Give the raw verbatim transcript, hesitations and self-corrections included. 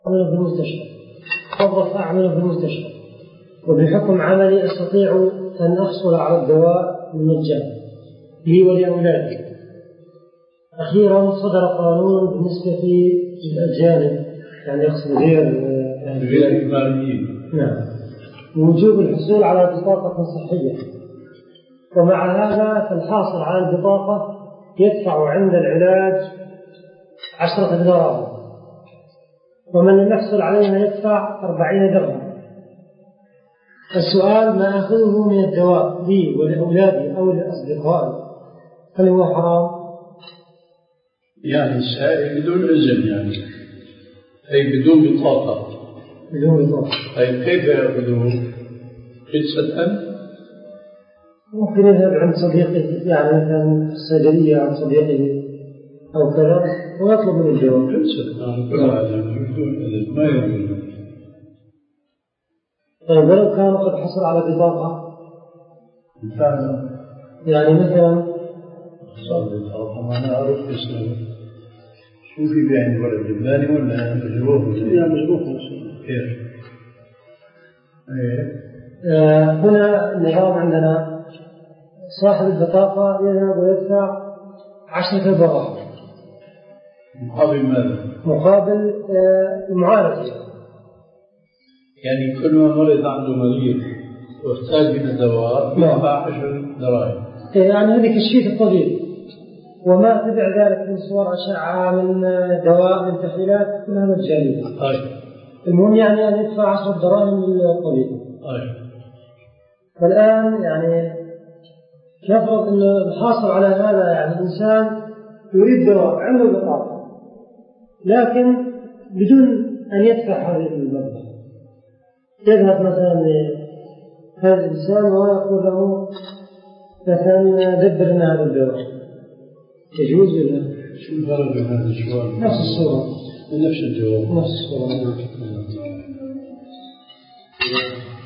أعمل في المستشفى، موظف أعمل في المستشفى، وبحكم عملي أستطيع أن أحصل على الدواء بالمجان لي ولأولادي. أخيرا صدر قانون بالنسبة للأجانب، يعني يقصد غير غير الإجباريين، نعم، وجوب الحصول على بطاقة صحية، ومع هذا فالحاصل على البطاقة يدفع عند العلاج عشرة دراهم، ومن لم يحصل عليها يدفع أربعين درهم. السؤال: ما أخذه من الدواء لي ولأولادي أو لأصدقائي هل هو حرام؟ يعني السائل بدون إذن، يعني أي بدون بطاقة. بدون بطاقة. طيب كيف يأخذه؟ خلصة؟ ممكن يذهب عند صديقه، يعني مثلا في الصيدلية عند صديقه أو كذا ويطلب من الدواء. خلصة كل هذا بدون إذن ما يجوز. طيب ولو كان قد حصل على بطاقة فعلا، يعني مثلا صار أنا أعرف اسمه شو في بين الولد لبناني ولا مجروح؟ لا مجروح. كيف؟ إيه؟ آه هنا النظام عندنا صاحب البطاقة يذهب ويدفع عشرة دراهم مقابل ماذا؟ مقابل آه المعالجة. يعني كل ما مرض عنده مريض واحتاج إلى دواء يدفع عشر دراهم. يعني هذه تشفية الطبيب، وما تبع ذلك من صور أشعة من دواء من تحليلات كلها مجانية. طيب. المهم يعني أن يدفع عشرة دراهم للطبيب. طيب. فالآن يعني نفرض أن الحاصل على هذا يعني الإنسان يريد دواء عنده بطاقة لكن بدون أن يدفع هذه المبلغ، يذهب مثلا لهذا الإنسان ويقول له مثلا دبر لنا هذا الدواء، يجوز ولا؟ شو الفرق بين هذا السؤال؟ نفس الصورة، نفس الجواب، نفس الصورة.